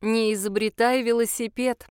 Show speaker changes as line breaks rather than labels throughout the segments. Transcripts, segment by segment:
Не изобретай велосипед.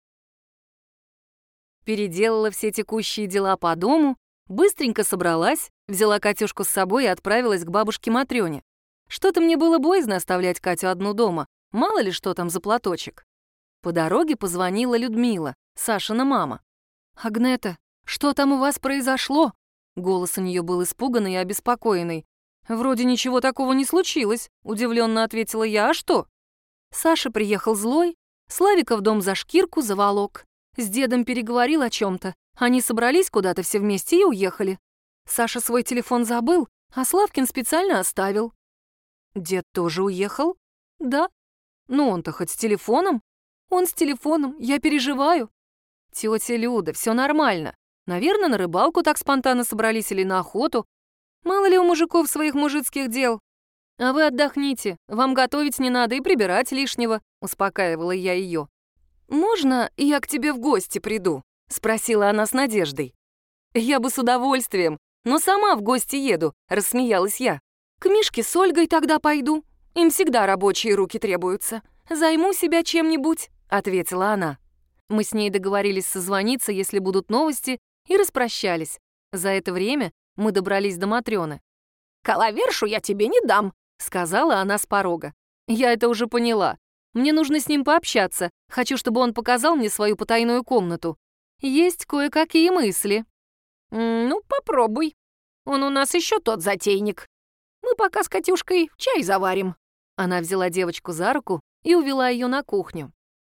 Переделала все текущие дела по дому, быстренько собралась, взяла Катюшку с собой и отправилась к бабушке Матрёне. Что-то мне было боязно оставлять Катю одну дома, мало ли что там за платочек. По дороге позвонила Людмила, Сашина мама. «Агнета, что там у вас произошло?» Голос у нее был испуганный и обеспокоенный. «Вроде ничего такого не случилось», — удивленно ответила я. «А что?» Саша приехал злой, Славика в дом за шкирку заволок. С дедом переговорил о чем-то. Они собрались куда-то все вместе и уехали. Саша свой телефон забыл, а Славкин специально оставил. Дед тоже уехал? Да. Ну он-то хоть с телефоном? Он с телефоном, я переживаю. Тетя Люда, все нормально. Наверное, на рыбалку так спонтанно собрались или на охоту. Мало ли у мужиков своих мужицких дел. А вы отдохните, вам готовить не надо и прибирать лишнего, успокаивала я ее. «Можно я к тебе в гости приду?» — спросила она с надеждой. «Я бы с удовольствием, но сама в гости еду», — рассмеялась я. «К Мишке с Ольгой тогда пойду. Им всегда рабочие руки требуются. Займу себя чем-нибудь», — ответила она. Мы с ней договорились созвониться, если будут новости, и распрощались. За это время мы добрались до Матрёны. «Коловершу я тебе не дам», — сказала она с порога. Я это уже поняла. Мне нужно с ним пообщаться. Хочу, чтобы он показал мне свою потайную комнату. Есть кое-какие мысли. Ну, попробуй. Он у нас еще тот затейник. Мы пока с Катюшкой чай заварим. Она взяла девочку за руку и увела ее на кухню.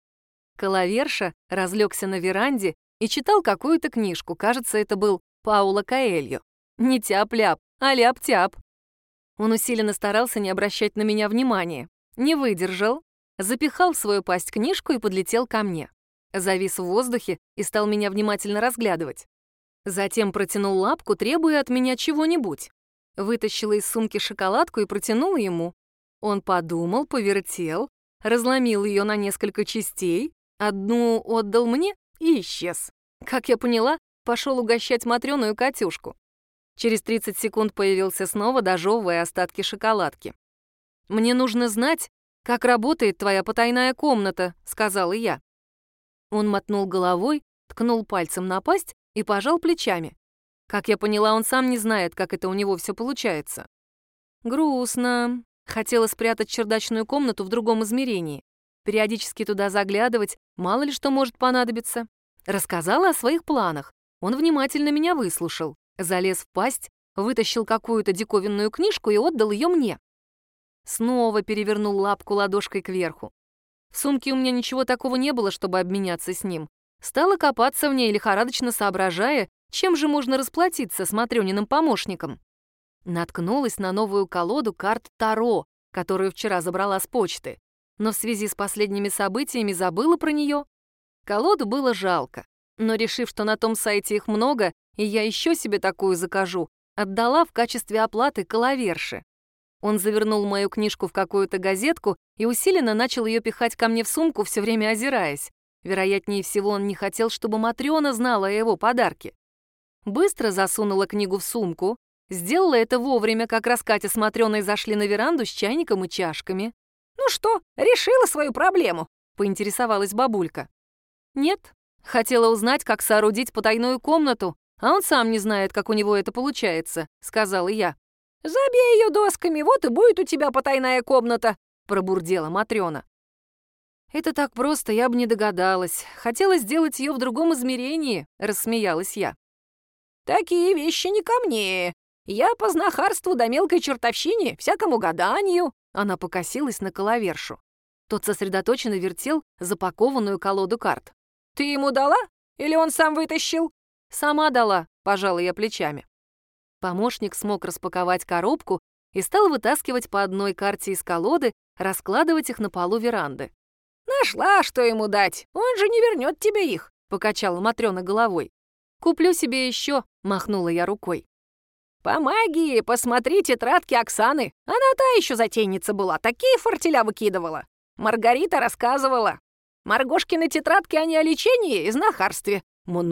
Коловерша разлегся на веранде и читал какую-то книжку. Кажется, это был Пауло Коэльо. Не тяп-ляп, а ляп-тяп. Он усиленно старался не обращать на меня внимания. Не выдержал, запихал в свою пасть книжку и подлетел ко мне. Завис в воздухе и стал меня внимательно разглядывать. Затем протянул лапку, требуя от меня чего-нибудь. Вытащила из сумки шоколадку и протянула ему. Он подумал, повертел, разломил ее на несколько частей, одну отдал мне и исчез. Как я поняла, пошел угощать Матрёну и Катюшку. Через 30 секунд появился снова, дожевывая остатки шоколадки. «Мне нужно знать, как работает твоя потайная комната», — сказала я. Он мотнул головой, ткнул пальцем на пасть и пожал плечами. Как я поняла, он сам не знает, как это у него все получается. Грустно. Хотела спрятать чердачную комнату в другом измерении. Периодически туда заглядывать, мало ли что может понадобиться. Рассказала о своих планах. Он внимательно меня выслушал. Залез в пасть, вытащил какую-то диковинную книжку и отдал ее мне. Снова перевернул лапку ладошкой кверху. В сумке у меня ничего такого не было, чтобы обменяться с ним. Стала копаться в ней, лихорадочно соображая, чем же можно расплатиться с Матрёниным помощником. Наткнулась на новую колоду карт Таро, которую вчера забрала с почты, но в связи с последними событиями забыла про нее. Колоду было жалко, но, решив, что на том сайте их много, и я еще себе такую закажу, отдала в качестве оплаты коловерше. Он завернул мою книжку в какую-то газетку и усиленно начал ее пихать ко мне в сумку, все время озираясь. Вероятнее всего, он не хотел, чтобы Матрёна знала о его подарке. Быстро засунула книгу в сумку, сделала это вовремя, как раз Катя с Матрёной зашли на веранду с чайником и чашками. «Ну что, решила свою проблему?» — поинтересовалась бабулька. «Нет, хотела узнать, как соорудить потайную комнату, а он сам не знает, как у него это получается», — сказала я. «Забей ее досками, вот и будет у тебя потайная комната», — пробурдела Матрёна. «Это так просто, я бы не догадалась. Хотела сделать ее в другом измерении», — рассмеялась я. «Такие вещи не ко мне. Я по знахарству да мелкой чертовщине, всякому гаданию», — она покосилась на коловершу. Тот сосредоточенно вертел запакованную колоду карт. «Ты ему дала? Или он сам вытащил?» «Сама дала», — пожала я плечами. Помощник смог распаковать коробку и стал вытаскивать по одной карте из колоды, раскладывать их на полу веранды. «Нашла, что ему дать. Он же не вернет тебе их», — покачала Матрёна головой. «Куплю себе еще», — махнула я рукой. «По магии посмотри тетрадки Оксаны. Она та еще затейница была, такие фортеля выкидывала. Маргарита рассказывала. Маргошкины тетрадки, они о лечении и знахарстве.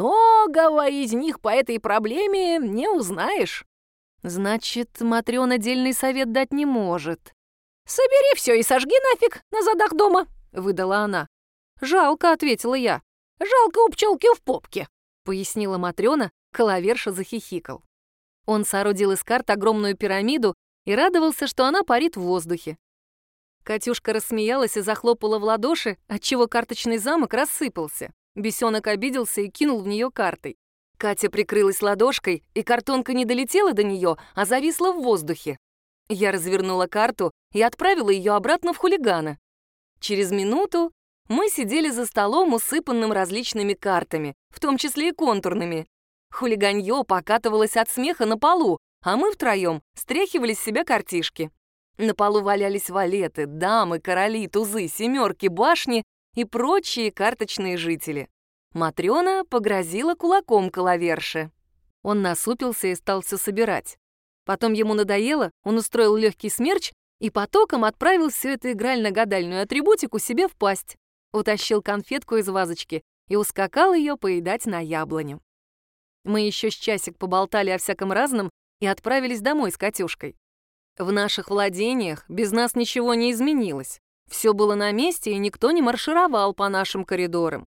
Многого из них по этой проблеме не узнаешь». «Значит, Матрёна дельный совет дать не может». «Собери все и сожги нафиг на задах дома. — выдала она. «Жалко», — ответила я. «Жалко у пчелки в попке», — пояснила Матрёна, Коловерша захихикал. Он соорудил из карт огромную пирамиду и радовался, что она парит в воздухе. Катюшка рассмеялась и захлопала в ладоши, отчего карточный замок рассыпался. Бесенок обиделся и кинул в нее картой. Катя прикрылась ладошкой, и картонка не долетела до нее, а зависла в воздухе. Я развернула карту и отправила ее обратно в хулигана. Через минуту мы сидели за столом, усыпанным различными картами, в том числе и контурными. Хулиганье покатывалось от смеха на полу, а мы втроем стряхивали с себя картишки. На полу валялись валеты, дамы, короли, тузы, семерки, башни и прочие карточные жители. Матрёна погрозила кулаком Коловерше. Он насупился и стал все собирать. Потом ему надоело, он устроил легкий смерч и потоком отправил всю эту игрально-гадальную атрибутику себе в пасть. Утащил конфетку из вазочки и ускакал ее поедать на яблоню. Мы еще с часик поболтали о всяком разном и отправились домой с Катюшкой. В наших владениях без нас ничего не изменилось. Все было на месте, и никто не маршировал по нашим коридорам.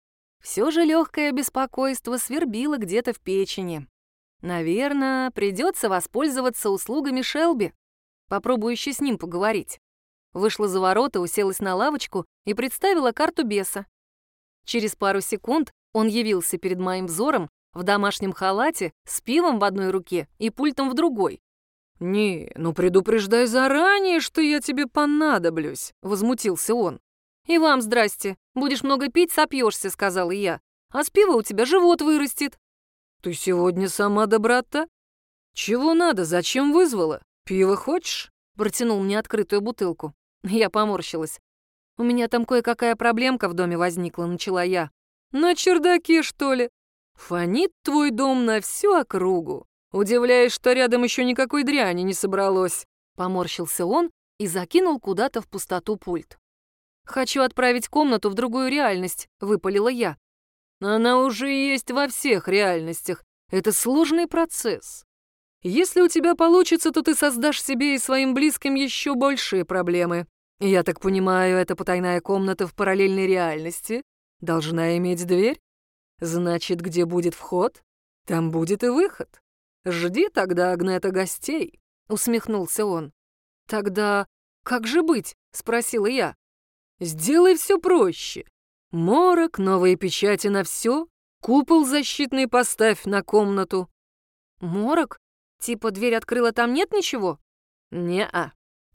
Все же легкое беспокойство свербило где-то в печени. Наверное, придется воспользоваться услугами Шелби. Попробую еще с ним поговорить. Вышла за ворота, уселась на лавочку и представила карту беса. Через пару секунд он явился перед моим взором в домашнем халате, с пивом в одной руке и пультом в другой. «Не, ну предупреждай заранее, что я тебе понадоблюсь», — возмутился он. «И вам здрасте. Будешь много пить, сопьешься», — сказала я. «А с пива у тебя живот вырастет». «Ты сегодня сама доброта? Чего надо, зачем вызвала? Пиво хочешь?» — протянул мне открытую бутылку. Я поморщилась. «У меня там кое-какая проблемка в доме возникла», — начала я. «На чердаке, что ли? Фонит твой дом на всю округу. Удивляюсь, что рядом еще никакой дряни не собралось». Поморщился он и закинул куда-то в пустоту пульт. «Хочу отправить комнату в другую реальность», — выпалила я. «Она уже есть во всех реальностях. Это сложный процесс. Если у тебя получится, то ты создашь себе и своим близким еще большие проблемы. Я так понимаю, эта потайная комната в параллельной реальности должна иметь дверь? Значит, где будет вход, там будет и выход. Жди тогда, Агнета, гостей», — усмехнулся он. «Тогда как же быть?» — спросила я. «Сделай все проще. Морок, новые печати на все, купол защитный поставь на комнату». «Морок? Типа дверь открыла, там нет ничего?» «Не-а.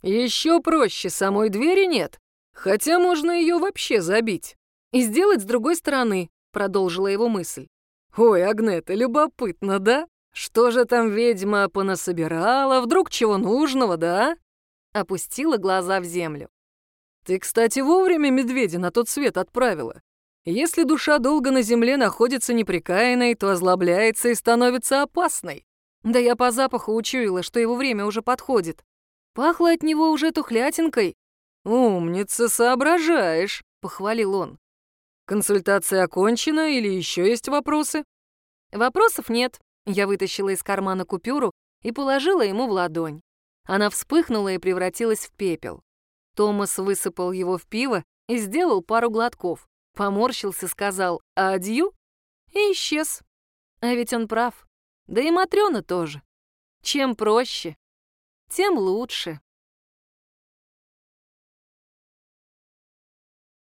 Еще проще, самой двери нет, хотя можно ее вообще забить и сделать с другой стороны», — продолжила его мысль. «Ой, Агнета, любопытно, да? Что же там ведьма понасобирала, вдруг чего нужного, да?» Опустила глаза в землю. «Ты, кстати, вовремя медведя на тот свет отправила. Если душа долго на земле находится непрекаянной, то озлобляется и становится опасной. Да я по запаху учуяла, что его время уже подходит. Пахло от него уже тухлятинкой». «Умница, соображаешь», — похвалил он. «Консультация окончена или еще есть вопросы?» «Вопросов нет». Я вытащила из кармана купюру и положила ему в ладонь. Она вспыхнула и превратилась в пепел. Томас высыпал его в пиво и сделал пару глотков. Поморщился, сказал «адью» и исчез. А ведь он прав. Да и Матрёна тоже. Чем проще, тем лучше.